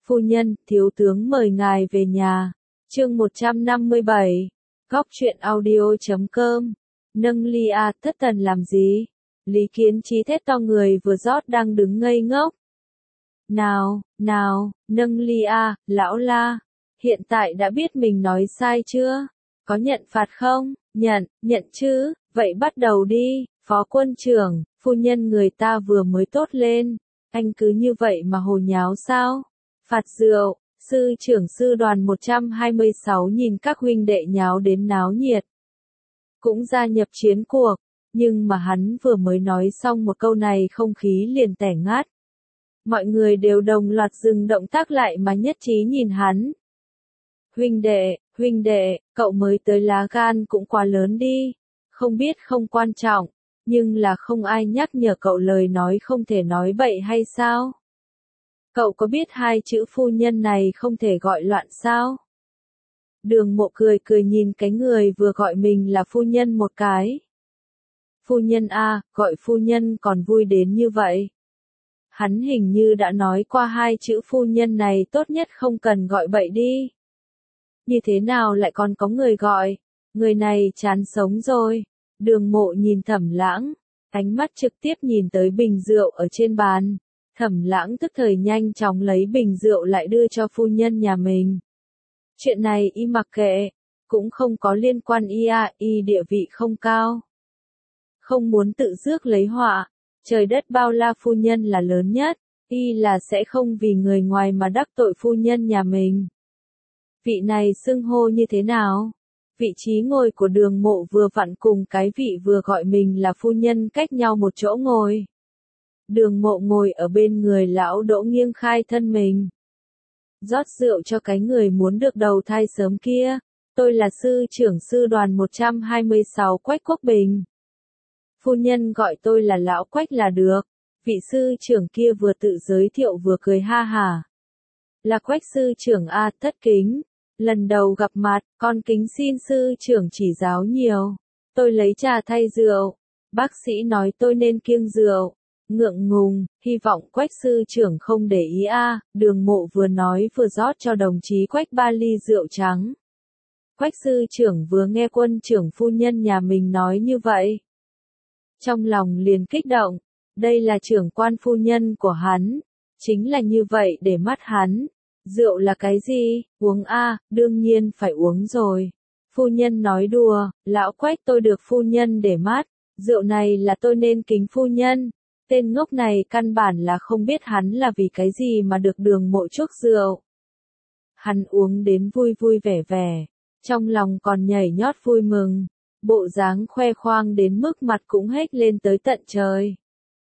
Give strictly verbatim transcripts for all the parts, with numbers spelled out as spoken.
Phu nhân, thiếu tướng mời ngài về nhà. Chương một trăm năm mươi bảy. Góc truyện audio chấm com. Nâng ly a, thất thần làm gì? Lý Kiến Chí thét to, người vừa rót đang đứng ngây ngốc. Nào, nào, nâng ly a, lão la. Hiện tại đã biết mình nói sai chưa? Có nhận phạt không? Nhận, nhận chứ, vậy bắt đầu đi. Phó quân trưởng, phu nhân người ta vừa mới tốt lên. Anh cứ như vậy mà hồ nháo sao? Phạt rượu. Sư trưởng sư đoàn một trăm hai mươi sáu nhìn các huynh đệ nháo đến náo nhiệt. Cũng gia nhập chiến cuộc, nhưng mà hắn vừa mới nói xong một câu này không khí liền tẻ ngát. Mọi người đều đồng loạt dừng động tác lại mà nhất trí nhìn hắn. Huynh đệ, huynh đệ, cậu mới tới lá gan cũng quá lớn đi. Không biết không quan trọng, nhưng là không ai nhắc nhở cậu lời nói không thể nói bậy hay sao? Cậu có biết hai chữ phu nhân này không thể gọi loạn sao? Đường Mộ cười cười nhìn cái người vừa gọi mình là phu nhân một cái. Phu nhân a, gọi phu nhân còn vui đến như vậy. Hắn hình như đã nói qua hai chữ phu nhân này tốt nhất không cần gọi bậy đi. Như thế nào lại còn có người gọi? Người này chán sống rồi. Đường Mộ nhìn Thẩm Lãng, ánh mắt trực tiếp nhìn tới bình rượu ở trên bàn. Thẩm Lãng tức thời nhanh chóng lấy bình rượu lại đưa cho phu nhân nhà mình. Chuyện này y mặc kệ, cũng không có liên quan y a, y địa vị không cao. Không muốn tự rước lấy họa, trời đất bao la phu nhân là lớn nhất, y là sẽ không vì người ngoài mà đắc tội phu nhân nhà mình. Vị này xưng hô như thế nào? Vị trí ngồi của Đường Mộ vừa vặn cùng cái vị vừa gọi mình là phu nhân cách nhau một chỗ ngồi. Đường Mộ ngồi ở bên người lão Đỗ nghiêng khai thân mình. Rót rượu cho cái người muốn được đầu thai sớm kia. Tôi là sư trưởng sư đoàn một trăm hai mươi sáu Quách Quốc Bình. Phu nhân gọi tôi là lão Quách là được. Vị sư trưởng kia vừa tự giới thiệu vừa cười ha hả. Là Quách sư trưởng a, thất kính. Lần đầu gặp mặt, con kính xin sư trưởng chỉ giáo nhiều. Tôi lấy trà thay rượu. Bác sĩ nói tôi nên kiêng rượu. Ngượng ngùng, hy vọng Quách sư trưởng không để ý a. À, Đường Mộ vừa nói vừa rót cho đồng chí Quách ba ly rượu trắng. Quách sư trưởng vừa nghe quân trưởng phu nhân nhà mình nói như vậy. Trong lòng liền kích động, đây là trưởng quan phu nhân của hắn. Chính là như vậy để mắt hắn. Rượu là cái gì? Uống a, à, đương nhiên phải uống rồi. Phu nhân nói đùa, lão Quách tôi được phu nhân để mắt. Rượu này là tôi nên kính phu nhân. Tên ngốc này căn bản là không biết hắn là vì cái gì mà được Đường Mộ chuốc rượu. Hắn uống đến vui vui vẻ vẻ, trong lòng còn nhảy nhót vui mừng, bộ dáng khoe khoang đến mức mặt cũng hết lên tới tận trời.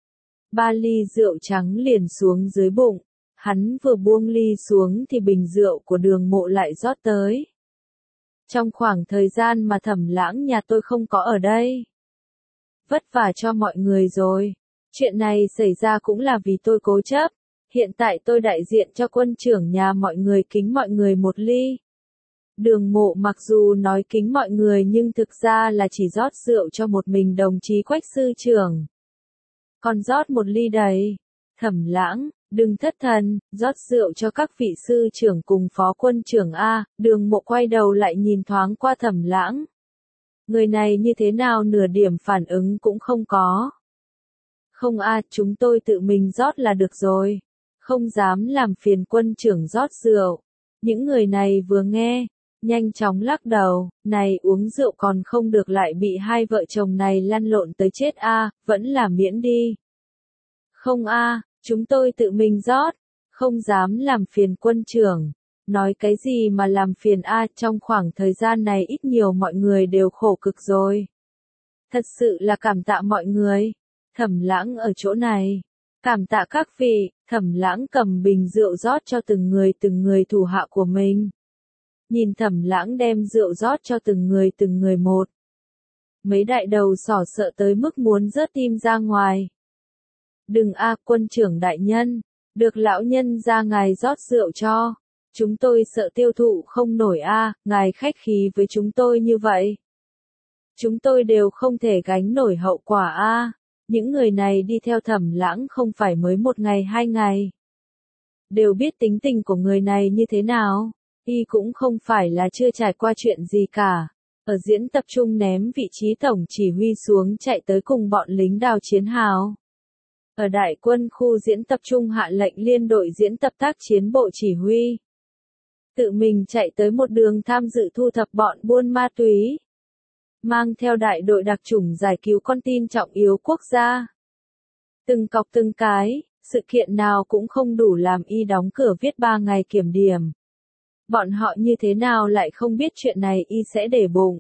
Ba ly rượu trắng liền xuống dưới bụng, hắn vừa buông ly xuống thì bình rượu của Đường Mộ lại rót tới. Trong khoảng thời gian mà Thẩm Lãng nhà tôi không có ở đây, vất vả cho mọi người rồi. Chuyện này xảy ra cũng là vì tôi cố chấp. Hiện tại tôi đại diện cho quân trưởng nhà mọi người kính mọi người một ly. Đường Mộ mặc dù nói kính mọi người nhưng thực ra là chỉ rót rượu cho một mình đồng chí Quách sư trưởng. Còn rót một ly đầy. Thẩm Lãng, đừng thất thần, rót rượu cho các vị sư trưởng cùng phó quân trưởng a. Đường Mộ quay đầu lại nhìn thoáng qua Thẩm Lãng. Người này như thế nào nửa điểm phản ứng cũng không có. Không a, à, chúng tôi tự mình rót là được rồi. Không dám làm phiền quân trưởng rót rượu. Những người này vừa nghe, nhanh chóng lắc đầu, này uống rượu còn không được lại bị hai vợ chồng này lăn lộn tới chết a, à, vẫn là miễn đi. Không a, à, chúng tôi tự mình rót, không dám làm phiền quân trưởng. Nói cái gì mà làm phiền a, à, trong khoảng thời gian này ít nhiều mọi người đều khổ cực rồi. Thật sự là cảm tạ mọi người. Thẩm Lãng ở chỗ này. Cảm tạ các vị. Thẩm Lãng cầm bình rượu rót cho từng người từng người thủ hạ của mình. Nhìn Thẩm Lãng đem rượu rót cho từng người từng người một. Mấy đại đầu sỏ sợ tới mức muốn rớt tim ra ngoài. Đừng a, quân trưởng đại nhân. Được lão nhân ra ngài rót rượu cho. Chúng tôi sợ tiêu thụ không nổi a, ngài khách khí với chúng tôi như vậy. Chúng tôi đều không thể gánh nổi hậu quả a. Những người này đi theo Thẩm Lãng không phải mới một ngày hai ngày. đều biết tính tình của người này như thế nào. Y cũng không phải là chưa trải qua chuyện gì cả. Ở diễn tập trung ném vị trí tổng chỉ huy xuống chạy tới cùng bọn lính đào chiến hào. Ở đại quân khu diễn tập trung hạ lệnh liên đội diễn tập tác chiến bộ chỉ huy. Tự mình chạy tới một đường tham dự thu thập bọn buôn ma túy. Mang theo đại đội đặc chủng giải cứu con tin trọng yếu quốc gia. Từng cọc từng cái, sự kiện nào cũng không đủ làm Y đóng cửa viết ba ngày kiểm điểm. Bọn họ như thế nào lại không biết chuyện này Y sẽ để bụng.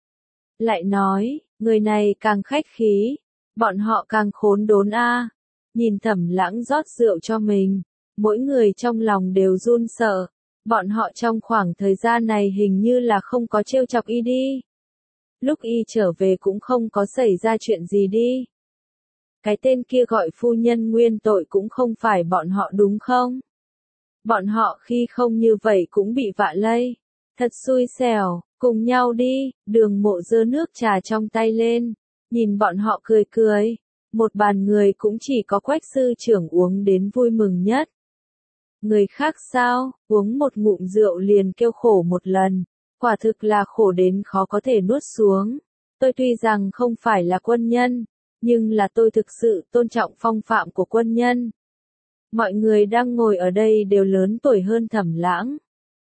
Lại nói, người này càng khách khí, bọn họ càng khốn đốn a. Nhìn Thẩm Lãng rót rượu cho mình, mỗi người trong lòng đều run sợ. Bọn họ trong khoảng thời gian này hình như là không có trêu chọc Y đi. Lúc Y trở về cũng không có xảy ra chuyện gì đi. Cái tên kia gọi phu nhân nguyên tội cũng không phải bọn họ đúng không? Bọn họ khi không như vậy cũng bị vạ lây. Thật xui xẻo, cùng nhau đi. Đường Mộ giơ nước trà trong tay lên, nhìn bọn họ cười cười. Một bàn người cũng chỉ có Quách sư trưởng uống đến vui mừng nhất. Người khác sao, uống một ngụm rượu liền kêu khổ một lần. Quả thực là khổ đến khó có thể nuốt xuống. Tôi tuy rằng không phải là quân nhân, nhưng là tôi thực sự tôn trọng phong phạm của quân nhân. Mọi người đang ngồi ở đây đều lớn tuổi hơn Thẩm Lãng.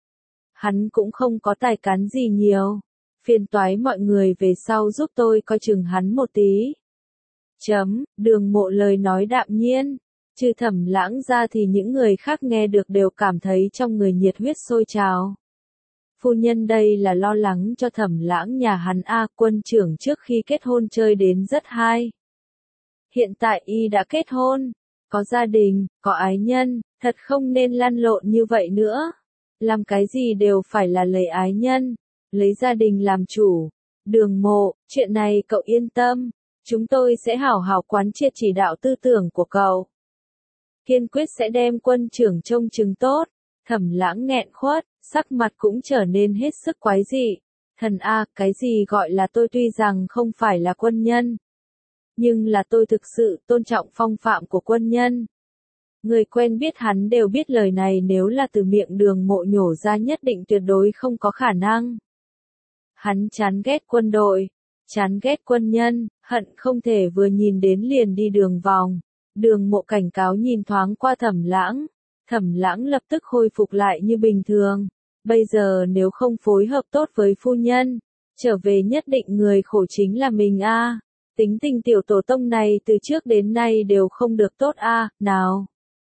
Hắn cũng không có tài cán gì nhiều. Phiền toái mọi người về sau giúp tôi coi chừng hắn một tí. Chấm, Đường Mộ lời nói đạm nhiên. Trừ Thẩm Lãng ra thì những người khác nghe được đều cảm thấy trong người nhiệt huyết sôi trào. Phu nhân đây là lo lắng cho Thẩm Lãng nhà hắn a, quân trưởng trước khi kết hôn chơi đến rất hay. Hiện tại Y đã kết hôn, có gia đình, có ái nhân, thật không nên lăn lộn như vậy nữa. Làm cái gì đều phải là lấy ái nhân, lấy gia đình làm chủ. Đường Mộ, chuyện này cậu yên tâm, chúng tôi sẽ hảo hảo quán triệt chỉ đạo tư tưởng của cậu. Kiên quyết sẽ đem quân trưởng trông chừng tốt. Thẩm Lãng nghẹn khuất, sắc mặt cũng trở nên hết sức quái dị. Thần a, cái gì gọi là tôi tuy rằng không phải là quân nhân, nhưng là tôi thực sự tôn trọng phong phạm của quân nhân. Người quen biết hắn đều biết lời này nếu là từ miệng Đường Mộ nhổ ra nhất định tuyệt đối không có khả năng. Hắn chán ghét quân đội, chán ghét quân nhân, hận không thể vừa nhìn đến liền đi đường vòng. Đường Mộ cảnh cáo nhìn thoáng qua Thẩm Lãng. Thẩm Lãng lập tức khôi phục lại như bình thường. Bây giờ nếu không phối hợp tốt với phu nhân, trở về nhất định người khổ chính là mình a. Tính tình tiểu tổ tông này từ trước đến nay đều không được tốt a. Nào,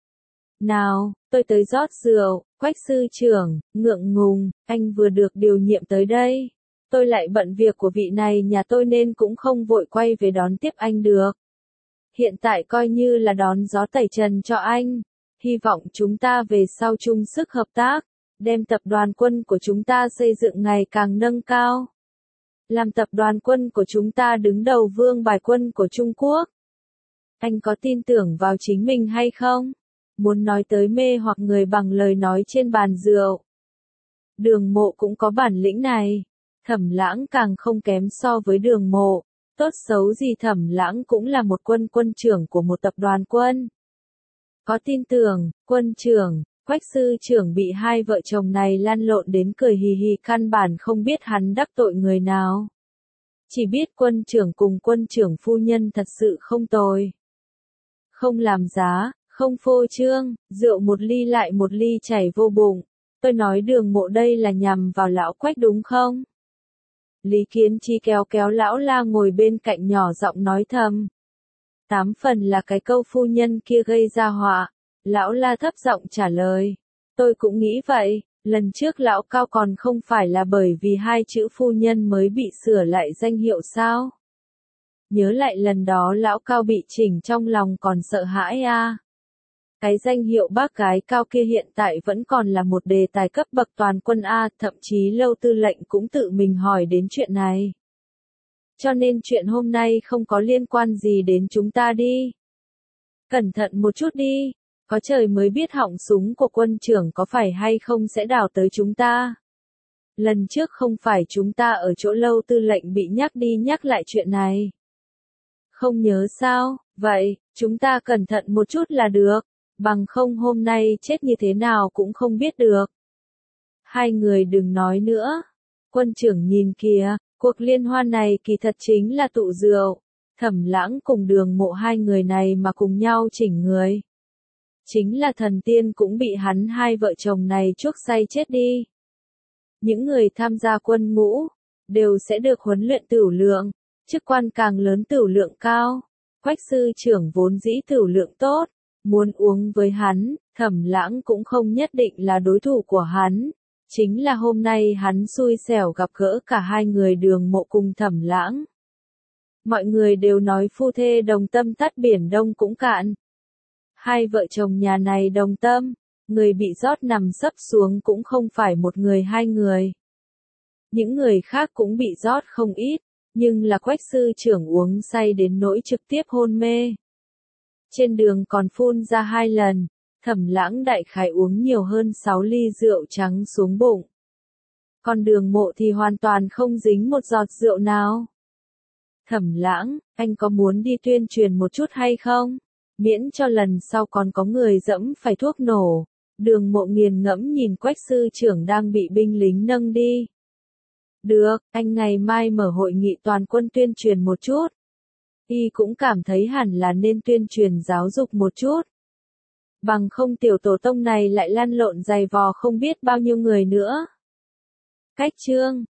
nào, tôi tới rót rượu. Quách sư trưởng, ngượng ngùng, anh vừa được điều nhiệm tới đây. Tôi lại bận việc của vị này nhà tôi nên cũng không vội quay về đón tiếp anh được. Hiện tại coi như là đón gió tẩy trần cho anh. Hy vọng chúng ta về sau chung sức hợp tác, đem tập đoàn quân của chúng ta xây dựng ngày càng nâng cao. Làm tập đoàn quân của chúng ta đứng đầu vương bài quân của Trung Quốc. Anh có tin tưởng vào chính mình hay không? Muốn nói tới mê hoặc người bằng lời nói trên bàn rượu. Đường Mộ cũng có bản lĩnh này. Thẩm Lãng càng không kém so với Đường Mộ. Tốt xấu gì Thẩm Lãng cũng là một quân quân trưởng của một tập đoàn quân. Có tin tưởng, quân trưởng, Quách sư trưởng bị hai vợ chồng này lăn lộn đến cười hì hì, căn bản không biết hắn đắc tội người nào. Chỉ biết quân trưởng cùng quân trưởng phu nhân thật sự không tồi. Không làm giá, không phô trương, rượu một ly lại một ly chảy vô bụng. Tôi nói Đường Mộ đây là nhằm vào lão Quách đúng không? Lý Kiến Chi kéo kéo lão La ngồi bên cạnh nhỏ giọng nói thầm. Tám phần là cái câu phu nhân kia gây ra họa. Lão La thấp giọng trả lời. Tôi cũng nghĩ vậy, lần trước lão Cao còn không phải là bởi vì hai chữ phu nhân mới bị sửa lại danh hiệu sao? Nhớ lại lần đó lão Cao bị chỉnh trong lòng còn sợ hãi a. À. Cái danh hiệu bác gái Cao kia hiện tại vẫn còn là một đề tài cấp bậc toàn quân a, thậm chí Lâu tư lệnh cũng tự mình hỏi đến chuyện này. Cho nên chuyện hôm nay không có liên quan gì đến chúng ta đi. Cẩn thận một chút đi, có trời mới biết họng súng của quân trưởng có phải hay không sẽ đào tới chúng ta. Lần trước không phải chúng ta ở chỗ Lâu tư lệnh bị nhắc đi nhắc lại chuyện này. Không nhớ sao, vậy, chúng ta cẩn thận một chút là được. bằng không hôm nay chết như thế nào cũng không biết được. Hai người đừng nói nữa. Quân trưởng nhìn kìa, cuộc liên hoan này kỳ thật chính là tụ rượu. Thẩm Lãng cùng Đường Mộ hai người này mà cùng nhau chỉnh người. Chính là thần tiên cũng bị hắn hai vợ chồng này chuốc say chết đi. Những người tham gia quân ngũ, đều sẽ được huấn luyện tửu lượng, chức quan càng lớn tửu lượng cao. Quách sư trưởng vốn dĩ tửu lượng tốt, muốn uống với hắn, Thẩm Lãng cũng không nhất định là đối thủ của hắn. Chính là hôm nay hắn xui xẻo gặp gỡ cả hai người Đường Mộ cùng Thẩm Lãng. Mọi người đều nói phu thê đồng tâm tắt biển đông cũng cạn. Hai vợ chồng nhà này đồng tâm, người bị rót nằm sấp xuống cũng không phải một người hai người. Những người khác cũng bị rót không ít, nhưng là Quách sư trưởng uống say đến nỗi trực tiếp hôn mê. Trên đường còn phun ra hai lần, Thẩm Lãng đại khái uống nhiều hơn sáu ly rượu trắng xuống bụng. Còn Đường Mộ thì hoàn toàn không dính một giọt rượu nào. Thẩm Lãng, anh có muốn đi tuyên truyền một chút hay không? Miễn cho lần sau còn có người dẫm phải thuốc nổ. Đường Mộ nghiền ngẫm nhìn Quách sư trưởng đang bị binh lính nâng đi. Được, anh ngày mai mở hội nghị toàn quân tuyên truyền một chút. Y cũng cảm thấy hẳn là nên tuyên truyền giáo dục một chút. Bằng không tiểu tổ tông này lại lăn lộn giày vò không biết bao nhiêu người nữa. Cách chương